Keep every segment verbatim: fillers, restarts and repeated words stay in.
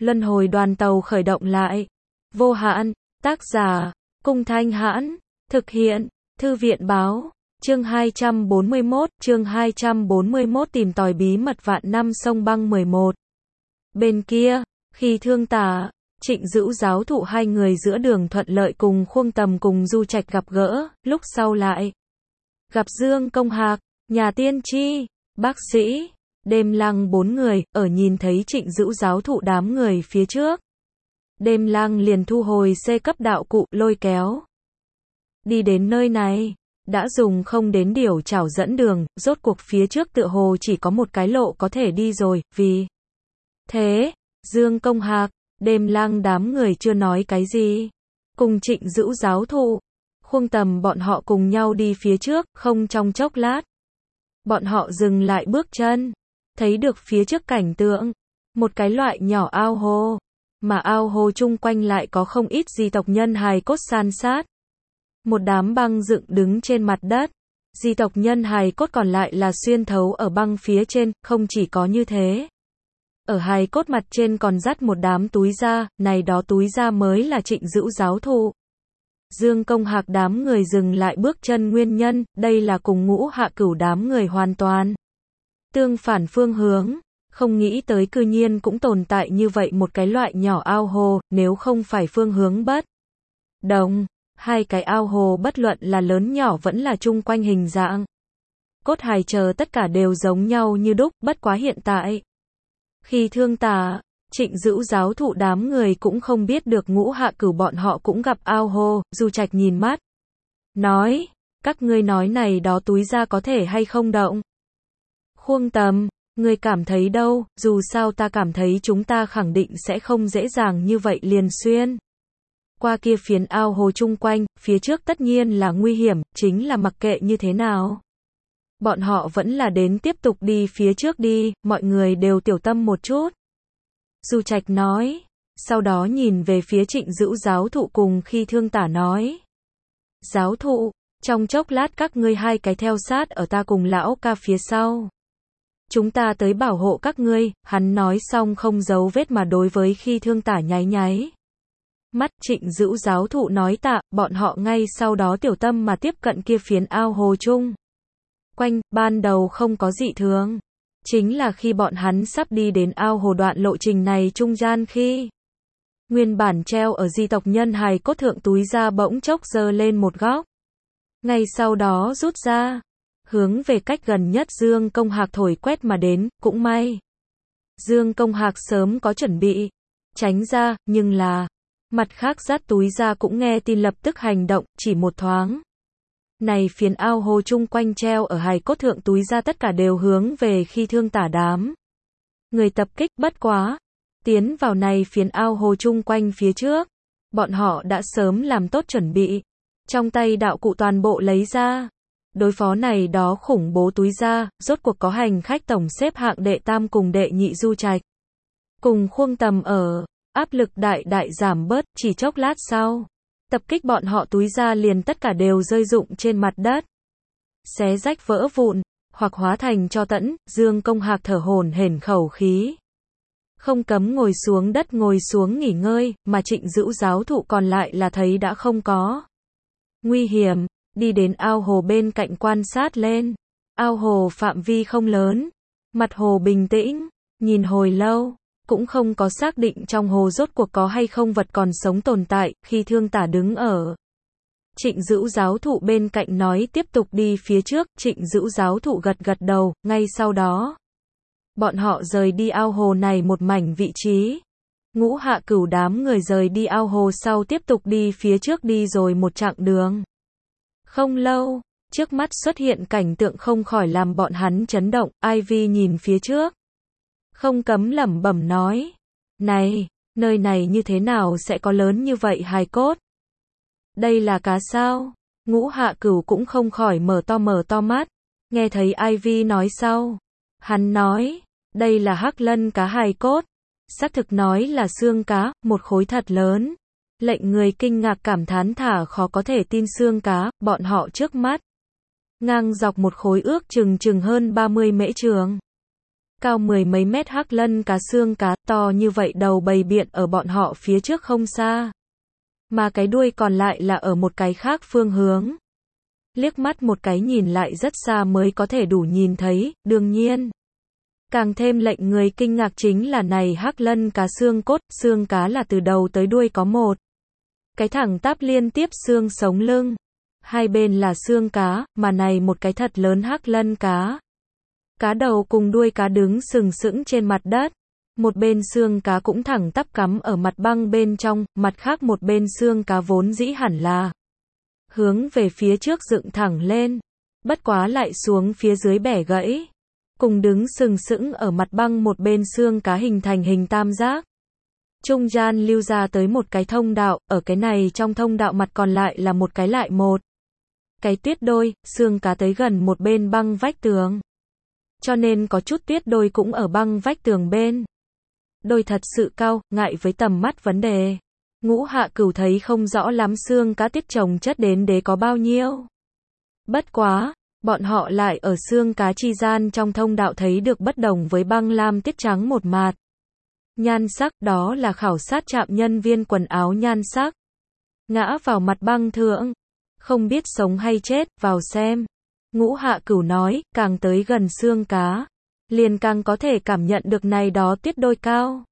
Luân hồi đoàn tàu khởi động lại. Vô hạn, tác giả, Cung Thanh Hãn, thực hiện, Thư viện báo, chương hai trăm bốn mươi mốt, chương hai trăm bốn mươi mốt tìm tòi bí mật vạn năm sông băng mười một. Bên kia, khi Thương Tả, Trịnh Dữu giáo thụ hai người giữa đường thuận lợi cùng Khuông Tầm cùng Du Trạch gặp gỡ, lúc sau lại gặp Dương Công Hạc, nhà tiên tri, bác sĩ, Đêm Lăng bốn người, ở nhìn thấy Trịnh Dữu giáo thụ đám người phía trước. Đêm Lăng liền thu hồi C cấp đạo cụ, lôi kéo. Đi đến nơi này, đã dùng không đến điểu chảo dẫn đường, rốt cuộc phía trước tựa hồ chỉ có một cái lộ có thể đi rồi, vì thế, Dương Công Hạc, Đêm Lăng đám người chưa nói cái gì. Cùng Trịnh Dữu giáo thụ, Khuông Tầm bọn họ cùng nhau đi phía trước, không trong chốc lát. Bọn họ dừng lại bước chân, thấy được phía trước cảnh tượng, một cái loại nhỏ ao hồ, mà ao hồ chung quanh lại có không ít di tộc nhân hài cốt san sát. Một đám băng dựng đứng trên mặt đất, di tộc nhân hài cốt còn lại là xuyên thấu ở băng phía trên, không chỉ có như thế. Ở hài cốt mặt trên còn dắt một đám túi da, này đó túi da mới là Trịnh Dữu giáo thụ. Dương Công Hạc đám người dừng lại bước chân nguyên nhân, đây là cùng Ngũ Hạ Cửu đám người hoàn toàn tương phản phương hướng, không nghĩ tới cư nhiên cũng tồn tại như vậy một cái loại nhỏ ao hồ, nếu không phải phương hướng bất đồng, hai cái ao hồ bất luận là lớn nhỏ vẫn là chung quanh hình dạng. Cốt hài chờ tất cả đều giống nhau như đúc, bất quá hiện tại. Khi Thương Tả, Trịnh Dữu giáo thụ đám người cũng không biết được Ngũ Hạ Cửu bọn họ cũng gặp ao hồ, Du Trạch nhìn mắt. Nói, các ngươi nói này đó túi da có thể hay không động. Khuông Tầm, ngươi cảm thấy đâu, dù sao ta cảm thấy chúng ta khẳng định sẽ không dễ dàng như vậy liền xuyên. Qua kia phiến ao hồ chung quanh, phía trước tất nhiên là nguy hiểm, chính là mặc kệ như thế nào. Bọn họ vẫn là đến tiếp tục đi phía trước đi, mọi người đều tiểu tâm một chút. Du Trạch nói, sau đó nhìn về phía Trịnh Dữu giáo thụ cùng khi Thương Tả nói. Giáo thụ, trong chốc lát các ngươi hai cái theo sát ở ta cùng lão ca phía sau. Chúng ta tới bảo hộ các ngươi, hắn nói xong không giấu vết mà đối với khi Thương Tả nháy nháy. Mắt Trịnh Dữu giáo thụ nói tạ, bọn họ ngay sau đó tiểu tâm mà tiếp cận kia phiến ao hồ chung. Quanh, ban đầu không có dị thường. Chính là khi bọn hắn sắp đi đến ao hồ đoạn lộ trình này trung gian khi nguyên bản treo ở di tộc nhân hài cốt thượng túi da bỗng chốc giơ lên một góc. Ngay sau đó rút ra, hướng về cách gần nhất Dương Công Hạc thổi quét mà đến, cũng may. Dương Công Hạc sớm có chuẩn bị, tránh ra, nhưng là, mặt khác dắt túi da cũng nghe tin lập tức hành động, chỉ một thoáng. Này phiến ao hồ chung quanh treo ở hài cốt thượng túi da tất cả đều hướng về khi Thương Tả đám. Người tập kích bất quá. Tiến vào này phiến ao hồ chung quanh phía trước. Bọn họ đã sớm làm tốt chuẩn bị. Trong tay đạo cụ toàn bộ lấy ra. Đối phó này đó khủng bố túi da, rốt cuộc có hành khách tổng xếp hạng đệ tam cùng đệ nhị Du Trạch. Cùng Khuông Tầm ở, áp lực đại đại giảm bớt, chỉ chốc lát sau. Tập kích bọn họ túi da liền tất cả đều rơi rụng trên mặt đất. Xé rách vỡ vụn, hoặc hóa thành tro tẫn, Dương Công Hạc thở hổn hển khẩu khí. Không cấm ngồi xuống đất ngồi xuống nghỉ ngơi, mà Trịnh Dữu giáo thụ còn lại là thấy đã không có nguy hiểm, đi đến ao hồ bên cạnh quan sát lên. Ao hồ phạm vi không lớn, mặt hồ bình tĩnh, nhìn hồi lâu. Cũng không có xác định trong hồ rốt cuộc có hay không vật còn sống tồn tại, khi Thương Tả đứng ở. Trịnh Dữu giáo thụ bên cạnh nói tiếp tục đi phía trước, Trịnh Dữu giáo thụ gật gật đầu, ngay sau đó. Bọn họ rời đi ao hồ này một mảnh vị trí. Ngũ Hạ Cửu đám người rời đi ao hồ sau tiếp tục đi phía trước đi rồi một chặng đường. Không lâu, trước mắt xuất hiện cảnh tượng không khỏi làm bọn hắn chấn động, Ivy nhìn phía trước. Không cấm lẩm bẩm nói. Này, nơi này như thế nào sẽ có lớn như vậy hài cốt? Đây là cá sao? Ngũ Hạ Cửu cũng không khỏi mở to mở to mắt. Nghe thấy Ivy nói sau. Hắn nói, đây là hắc lân cá hài cốt. Xác thực nói là xương cá, một khối thật lớn. Lệnh người kinh ngạc cảm thán thả khó có thể tin xương cá, bọn họ trước mắt. Ngang dọc một khối ước chừng chừng hơn ba mươi mễ trường. cao mười mấy mét hắc lân cá xương cá to như vậy đầu bầy biện ở bọn họ phía trước không xa. Mà cái đuôi còn lại là ở một cái khác phương hướng. Liếc mắt một cái nhìn lại rất xa mới có thể đủ nhìn thấy, đương nhiên. Càng thêm lệnh người kinh ngạc chính là này hắc lân cá xương cốt, xương cá là từ đầu tới đuôi có một cái thẳng tắp liên tiếp xương sống lưng. Hai bên là xương cá, mà này một cái thật lớn hắc lân cá. Cá đầu cùng đuôi cá đứng sừng sững trên mặt đất. Một bên xương cá cũng thẳng tắp cắm ở mặt băng bên trong, mặt khác một bên xương cá vốn dĩ hẳn là hướng về phía trước dựng thẳng lên, bất quá lại xuống phía dưới bẻ gãy. Cùng đứng sừng sững ở mặt băng một bên xương cá hình thành hình tam giác. Trung gian lưu ra tới một cái thông đạo, ở cái này trong thông đạo mặt còn lại là một cái lại một cái tuyết đôi, xương cá tới gần một bên băng vách tường. Cho nên có chút tuyết đôi cũng ở băng vách tường bên. Đôi thật sự cao, ngại với tầm mắt vấn đề. Ngũ Hạ Cửu thấy không rõ lắm xương cá tiết chồng chất đến đế có bao nhiêu. Bất quá, bọn họ lại ở xương cá chi gian trong thông đạo thấy được bất đồng với băng lam tiết trắng một mạt. Nhan sắc, đó là khảo sát trạm nhân viên quần áo nhan sắc. Ngã vào mặt băng thượng. Không biết sống hay chết, vào xem. Ngũ Hạ Cửu nói, càng tới gần xương cá, liền càng có thể cảm nhận được này đó tiết đôi cao.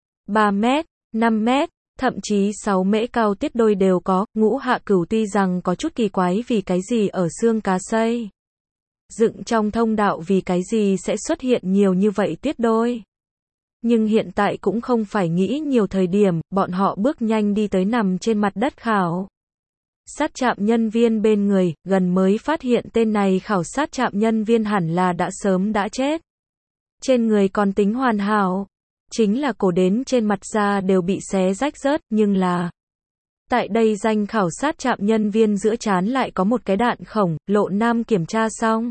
ba mét, năm mét, thậm chí sáu mễ cao tiết đôi đều có. Ngũ Hạ Cửu tuy rằng có chút kỳ quái vì cái gì ở xương cá xây dựng trong thông đạo vì cái gì sẽ xuất hiện nhiều như vậy tiết đôi. Nhưng hiện tại cũng không phải nghĩ nhiều thời điểm, bọn họ bước nhanh đi tới nằm trên mặt đất khảo sát trạm nhân viên bên người, gần mới phát hiện tên này khảo sát trạm nhân viên hẳn là đã sớm đã chết. Trên người còn tính hoàn hảo, chính là cổ đến trên mặt da đều bị xé rách rớt, nhưng là tại đây danh khảo sát trạm nhân viên giữa trán lại có một cái đạn khổng. Lộ Nam kiểm tra xong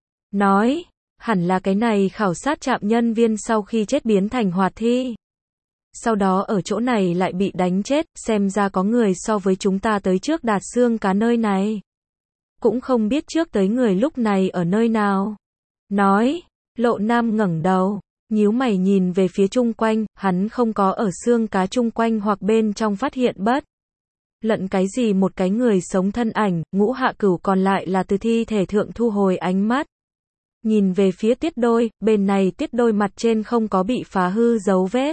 nói, hẳn là cái này khảo sát trạm nhân viên sau khi chết biến thành hoạt thi. Sau đó ở chỗ này lại bị đánh chết, xem ra có người so với chúng ta tới trước đạt xương cá nơi này. Cũng không biết trước tới người lúc này ở nơi nào. Nói, Lộ Nam ngẩng đầu, nhíu mày nhìn về phía chung quanh, hắn không có ở xương cá chung quanh hoặc bên trong phát hiện bất lận cái gì một cái người sống thân ảnh. Ngũ Hạ Cửu còn lại là từ thi thể thượng thu hồi ánh mắt. Nhìn về phía tiết đôi, bên này tiết đôi mặt trên không có bị phá hư dấu vết.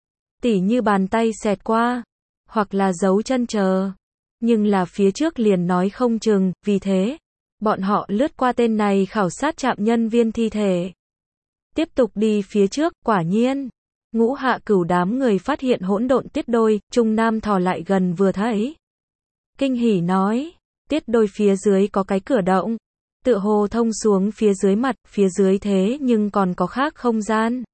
Tỉ như bàn tay xẹt qua, hoặc là dấu chân chờ. Nhưng là phía trước liền nói không chừng, vì thế, bọn họ lướt qua tên này khảo sát trạm nhân viên thi thể. Tiếp tục đi phía trước, quả nhiên. Ngũ Hạ Cửu đám người phát hiện hỗn độn tiết đôi, Trung Nam thò lại gần vừa thấy. Kinh hỉ nói, tiết đôi phía dưới có cái cửa động. Tựa hồ thông xuống phía dưới mặt, phía dưới thế nhưng còn có khác không gian.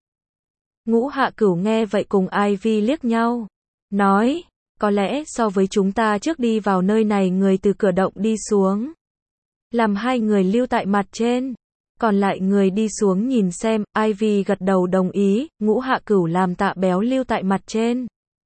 Ngũ Hạ Cửu nghe vậy cùng Ivy liếc nhau. Nói, có lẽ so với chúng ta trước đi vào nơi này người từ cửa động đi xuống. Làm hai người lưu tại mặt trên. Còn lại người đi xuống nhìn xem. Ivy gật đầu đồng ý. Ngũ Hạ Cửu làm Tạ Béo lưu tại mặt trên.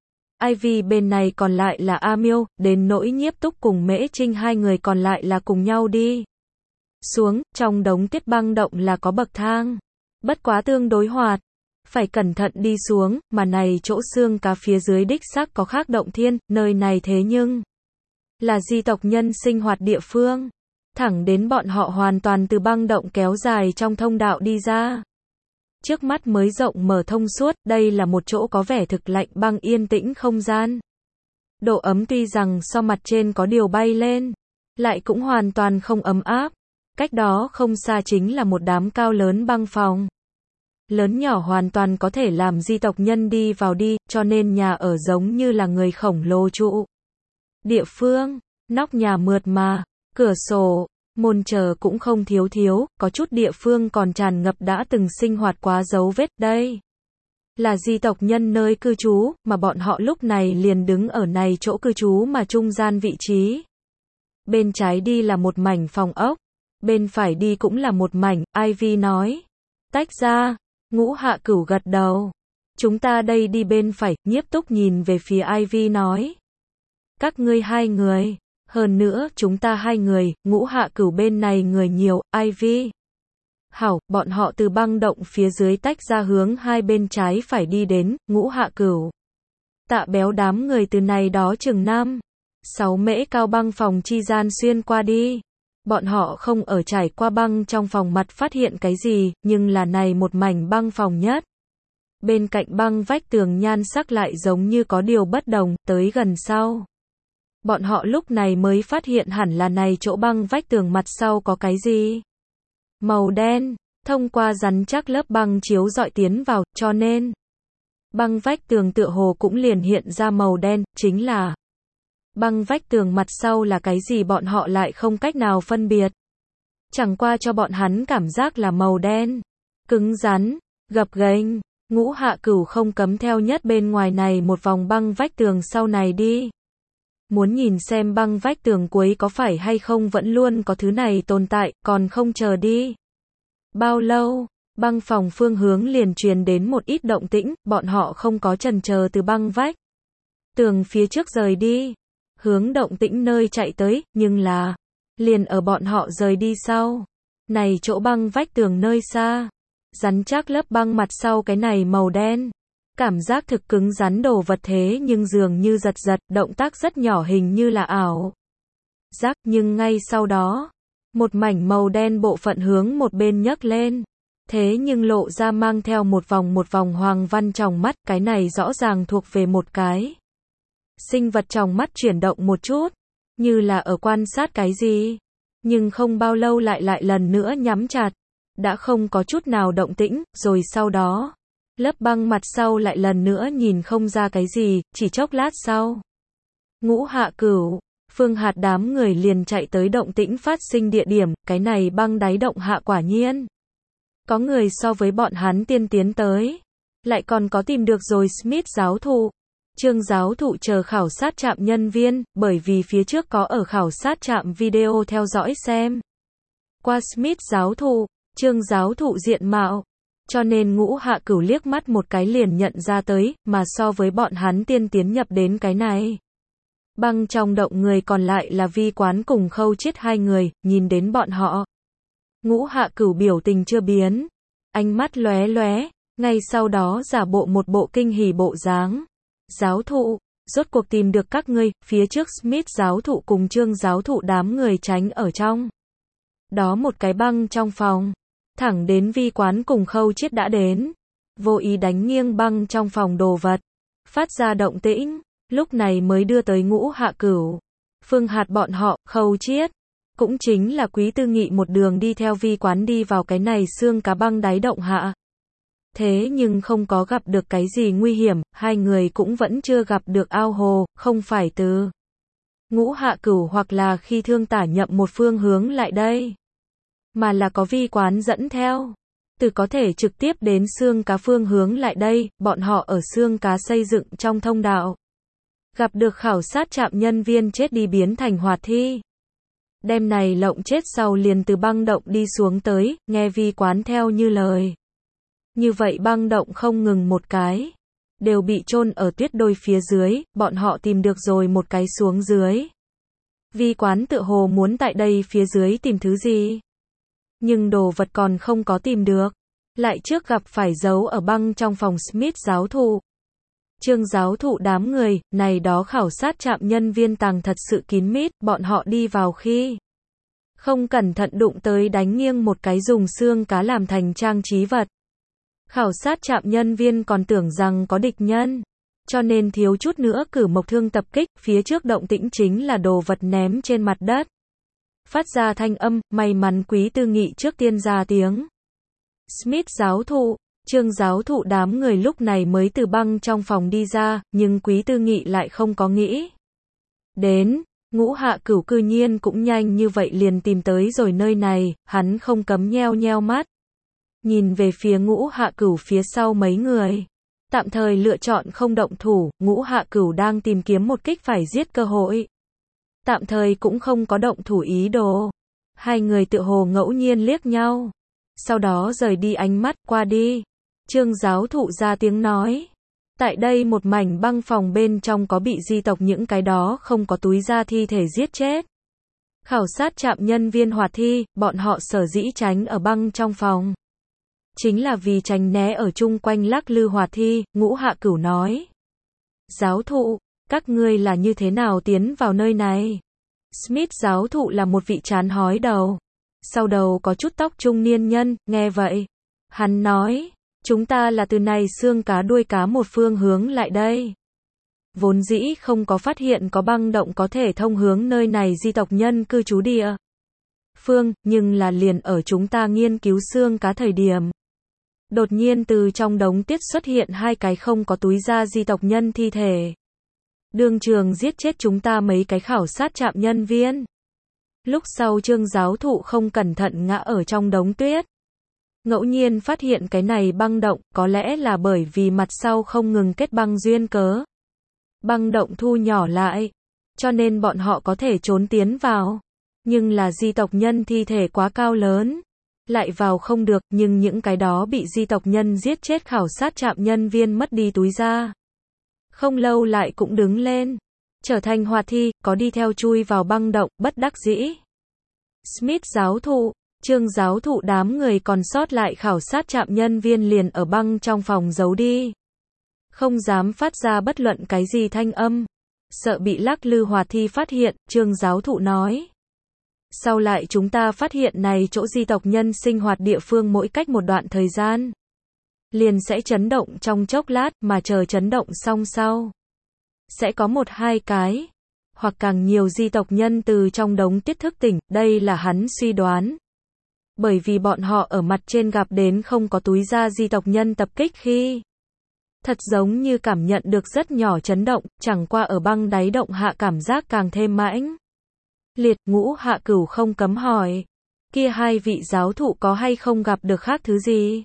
Ivy bên này còn lại là A Miêu. Đến nỗi Nhiếp Túc cùng Mễ Trinh hai người còn lại là cùng nhau đi xuống. Trong đống tiết băng động là có bậc thang. Bất quá tương đối hoạt. Phải cẩn thận đi xuống, mà này chỗ xương cá phía dưới đích xác có khác động thiên, nơi này thế nhưng là di tộc nhân sinh hoạt địa phương. Thẳng đến bọn họ hoàn toàn từ băng động kéo dài trong thông đạo đi ra. Trước mắt mới rộng mở thông suốt, đây là một chỗ có vẻ thực lạnh băng yên tĩnh không gian. Độ ấm tuy rằng so mặt trên có điều bay lên, lại cũng hoàn toàn không ấm áp. Cách đó không xa chính là một đám cao lớn băng phòng. Lớn nhỏ hoàn toàn có thể làm di tộc nhân đi vào đi, cho nên nhà ở giống như là người khổng lồ trụ. Địa phương, nóc nhà mượt mà, cửa sổ, môn chờ cũng không thiếu thiếu, có chút địa phương còn tràn ngập đã từng sinh hoạt quá dấu vết đây. Là di tộc nhân nơi cư trú, mà bọn họ lúc này liền đứng ở này chỗ cư trú mà trung gian vị trí. Bên trái đi là một mảnh phòng ốc, bên phải đi cũng là một mảnh. Ivy nói, tách ra. Ngũ Hạ Cửu gật đầu. Chúng ta đây đi bên phải. Nhiếp Túc nhìn về phía Ivy nói, các ngươi hai người. Hơn nữa chúng ta hai người. Ngũ Hạ Cửu bên này người nhiều. Ivy Hảo, bọn họ từ băng động phía dưới tách ra hướng hai bên trái phải đi đến, Ngũ Hạ Cửu. Tạ Béo đám người từ này đó chừng năm, sáu mễ cao băng phòng chi gian xuyên qua đi. Bọn họ không ở trải qua băng trong phòng mặt phát hiện cái gì, nhưng là này một mảnh băng phòng nhất. Bên cạnh băng vách tường nhan sắc lại giống như có điều bất đồng, tới gần sau. Bọn họ lúc này mới phát hiện hẳn là này chỗ băng vách tường mặt sau có cái gì. Màu đen, thông qua rắn chắc lớp băng chiếu rọi tiến vào, cho nên băng vách tường tựa hồ cũng liền hiện ra màu đen, chính là băng vách tường mặt sau là cái gì bọn họ lại không cách nào phân biệt. Chẳng qua cho bọn hắn cảm giác là màu đen, cứng rắn, gập ghềnh. Ngũ Hạ Cửu không cấm theo nhất bên ngoài này một vòng băng vách tường sau này đi. Muốn nhìn xem băng vách tường cuối có phải hay không vẫn luôn có thứ này tồn tại, còn không chờ đi. Bao lâu, băng phòng phương hướng liền truyền đến một ít động tĩnh, bọn họ không có chần chờ từ băng vách tường phía trước rời đi, hướng động tĩnh nơi chạy tới, nhưng là liền ở bọn họ rời đi sau, này chỗ băng vách tường nơi xa, rắn chắc lớp băng mặt sau cái này màu đen, cảm giác thực cứng rắn đồ vật thế nhưng dường như giật giật, động tác rất nhỏ hình như là ảo giác, nhưng ngay sau đó, một mảnh màu đen bộ phận hướng một bên nhấc lên, thế nhưng lộ ra mang theo một vòng một vòng hoàng văn trong mắt, cái này rõ ràng thuộc về một cái sinh vật trong mắt chuyển động một chút, như là ở quan sát cái gì, nhưng không bao lâu lại lại lần nữa nhắm chặt, đã không có chút nào động tĩnh, rồi sau đó, lớp băng mặt sau lại lần nữa nhìn không ra cái gì, chỉ chốc lát sau. Ngũ Hạ Cửu, Phương Hạt đám người liền chạy tới động tĩnh phát sinh địa điểm, cái này băng đáy động hạ quả nhiên. Có người so với bọn hắn tiên tiến tới, lại còn có tìm được rồi Smith giáo thụ. Trương giáo thụ chờ khảo sát trạm nhân viên, bởi vì phía trước có ở khảo sát trạm video theo dõi xem. Qua Smith giáo thụ, Trương giáo thụ diện mạo, cho nên Ngũ Hạ Cửu liếc mắt một cái liền nhận ra tới, mà so với bọn hắn tiên tiến nhập đến cái này. Băng trong động người còn lại là Vi Quán cùng Khâu Chiết hai người, nhìn đến bọn họ. Ngũ Hạ Cửu biểu tình chưa biến, ánh mắt lóe lóe, ngay sau đó giả bộ một bộ kinh hỉ bộ dáng. Giáo thụ, rốt cuộc tìm được các ngươi, phía trước Smith giáo thụ cùng Trương giáo thụ đám người tránh ở trong. Đó một cái băng trong phòng, thẳng đến Vi Quán cùng Khâu Chiết đã đến, vô ý đánh nghiêng băng trong phòng đồ vật, phát ra động tĩnh, lúc này mới đưa tới Ngũ Hạ Cửu. Phương Hạt bọn họ, Khâu Chiết, cũng chính là Quý Tư Nghị một đường đi theo Vi Quán đi vào cái này xương cá băng đáy động hạ. Thế nhưng không có gặp được cái gì nguy hiểm, hai người cũng vẫn chưa gặp được ao hồ, không phải từ Ngũ Hạ Cửu hoặc là khi Thương Tả Nhậm một phương hướng lại đây, mà là có Vi Quán dẫn theo, từ có thể trực tiếp đến xương cá phương hướng lại đây, bọn họ ở xương cá xây dựng trong thông đạo. Gặp được khảo sát trạm nhân viên chết đi biến thành hoạt thi. Đêm này lộng chết sau liền từ băng động đi xuống tới, nghe Vi Quán theo như lời. Như vậy băng động không ngừng một cái, đều bị chôn ở tuyết đôi phía dưới, bọn họ tìm được rồi một cái xuống dưới. Vi Quán tự hồ muốn tại đây phía dưới tìm thứ gì, nhưng đồ vật còn không có tìm được, lại trước gặp phải giấu ở băng trong phòng Smith giáo thụ. Trương giáo thụ đám người, này đó khảo sát trạm nhân viên tàng thật sự kín mít, bọn họ đi vào khi không cẩn thận đụng tới đánh nghiêng một cái dùng xương cá làm thành trang trí vật. Khảo sát trạm nhân viên còn tưởng rằng có địch nhân, cho nên thiếu chút nữa cử mộc thương tập kích, phía trước động tĩnh chính là đồ vật ném trên mặt đất. Phát ra thanh âm, may mắn Quý Tư Nghị trước tiên ra tiếng. Smith giáo thụ, Trương giáo thụ đám người lúc này mới từ băng trong phòng đi ra, nhưng Quý Tư Nghị lại không có nghĩ đến, Ngũ Hạ Cửu cư nhiên cũng nhanh như vậy liền tìm tới rồi nơi này, hắn không cấm nheo nheo mắt. Nhìn về phía Ngũ Hạ Cửu phía sau mấy người, tạm thời lựa chọn không động thủ, Ngũ Hạ Cửu đang tìm kiếm một kích phải giết cơ hội. Tạm thời cũng không có động thủ ý đồ. Hai người tự hồ ngẫu nhiên liếc nhau, sau đó rời đi ánh mắt, qua đi. Trương giáo thụ ra tiếng nói, tại đây một mảnh băng phòng bên trong có bị di tộc những cái đó không có túi da thi thể giết chết. Khảo sát trạm nhân viên hoạt thi, bọn họ sở dĩ tránh ở băng trong phòng. Chính là vì tránh né ở chung quanh lắc lư hoạt thi, Ngũ Hạ Cửu nói. Giáo thụ, các ngươi là như thế nào tiến vào nơi này? Smith giáo thụ là một vị trán hói đầu. Sau đầu có chút tóc trung niên nhân, nghe vậy. Hắn nói, chúng ta là từ này xương cá đuôi cá một phương hướng lại đây. Vốn dĩ không có phát hiện có băng động có thể thông hướng nơi này di tộc nhân cư trú địa phương, nhưng là liền ở chúng ta nghiên cứu xương cá thời điểm. Đột nhiên từ trong đống tiết xuất hiện hai cái không có túi da di tộc nhân thi thể. Đương trường giết chết chúng ta mấy cái khảo sát trạm nhân viên. Lúc sau Trương giáo thụ không cẩn thận ngã ở trong đống tuyết. Ngẫu nhiên phát hiện cái này băng động, có lẽ là bởi vì mặt sau không ngừng kết băng duyên cớ. Băng động thu nhỏ lại, cho nên bọn họ có thể trốn tiến vào. Nhưng là di tộc nhân thi thể quá cao lớn, lại vào không được, nhưng những cái đó bị di tộc nhân giết chết khảo sát trạm nhân viên mất đi túi da. Không lâu lại cũng đứng lên, trở thành hoạt thi, có đi theo chui vào băng động, bất đắc dĩ. Smith giáo thụ, Trương giáo thụ đám người còn sót lại khảo sát trạm nhân viên liền ở băng trong phòng giấu đi. Không dám phát ra bất luận cái gì thanh âm. Sợ bị lắc lư hoạt thi phát hiện, Trương giáo thụ nói. Sau lại chúng ta phát hiện này chỗ di tộc nhân sinh hoạt địa phương mỗi cách một đoạn thời gian. Liền sẽ chấn động trong chốc lát mà chờ chấn động xong sau. Sẽ có một hai cái, hoặc càng nhiều di tộc nhân từ trong đống tiết thức tỉnh, đây là hắn suy đoán. Bởi vì bọn họ ở mặt trên gặp đến không có túi da di tộc nhân tập kích khi. Thật giống như cảm nhận được rất nhỏ chấn động, chẳng qua ở băng đáy động hạ cảm giác càng thêm mãnh liệt. Ngũ Hạ Cửu không cấm hỏi, kia hai vị giáo thụ có hay không gặp được khác thứ gì?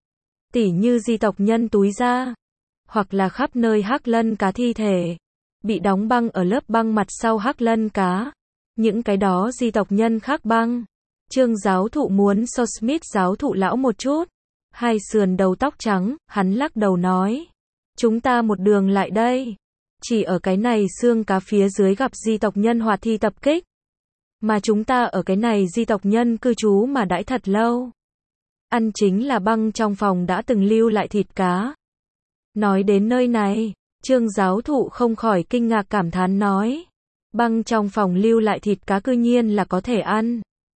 Tỉ như di tộc nhân túi da, hoặc là khắp nơi hắc lân cá thi thể, bị đóng băng ở lớp băng mặt sau hắc lân cá. Những cái đó di tộc nhân khác băng. Trương giáo thụ muốn so Smith giáo thụ lão một chút. Hai sườn đầu tóc trắng, hắn lắc đầu nói. Chúng ta một đường lại đây. Chỉ ở cái này xương cá phía dưới gặp di tộc nhân hoạt thi tập kích. Mà chúng ta ở cái này di tộc nhân cư trú mà đãi thật lâu. Ăn chính là băng trong phòng đã từng lưu lại thịt cá. Nói đến nơi này, Trương giáo thụ không khỏi kinh ngạc cảm thán nói. Băng trong phòng lưu lại thịt cá cư nhiên là có thể ăn.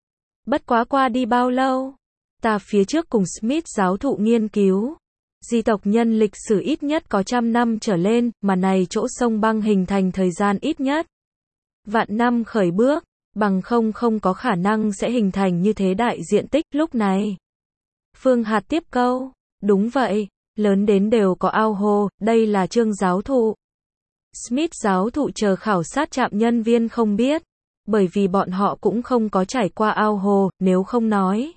Bất quá qua đi bao lâu? Ta phía trước cùng Smith giáo thụ nghiên cứu. Di tộc nhân lịch sử ít nhất có trăm năm trở lên, mà này chỗ sông băng hình thành thời gian ít nhất vạn năm khởi bước, bằng không không có khả năng sẽ hình thành như thế đại diện tích. Lúc này, Phương Hạt tiếp câu, đúng vậy, lớn đến đều có ao hồ, đây là Trương giáo thụ. Smith giáo thụ chờ khảo sát trạm nhân viên không biết, bởi vì bọn họ cũng không có trải qua ao hồ, nếu không nói.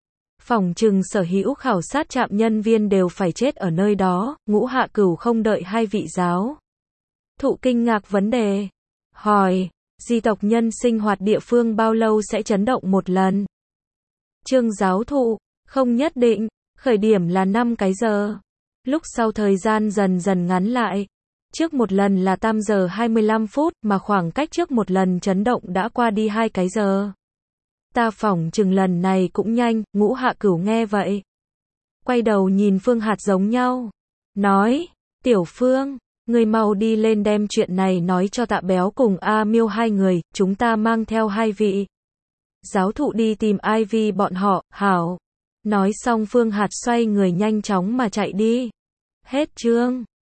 Phỏng chừng sở hữu khảo sát trạm nhân viên đều phải chết ở nơi đó. Ngũ Hạ Cửu không đợi hai vị giáo thụ kinh ngạc vấn đề, hỏi, di tộc nhân sinh hoạt địa phương bao lâu sẽ chấn động một lần? Trương giáo thụ, không nhất định, khởi điểm là năm cái giờ. Lúc sau thời gian dần dần ngắn lại. Trước một lần là tam giờ hai mươi lăm phút, mà khoảng cách trước một lần chấn động đã qua đi hai cái giờ. Ta phỏng chừng lần này cũng nhanh. Ngũ Hạ Cửu nghe vậy, quay đầu nhìn Phương Hạt giống nhau, nói, Tiểu Phương, người mau đi lên đem chuyện này nói cho Tạ Béo cùng A Miêu hai người, chúng ta mang theo hai vị giáo thụ đi tìm Ivy bọn họ. Hảo. Nói xong Phương Hạt xoay người nhanh chóng mà chạy đi. Hết chương.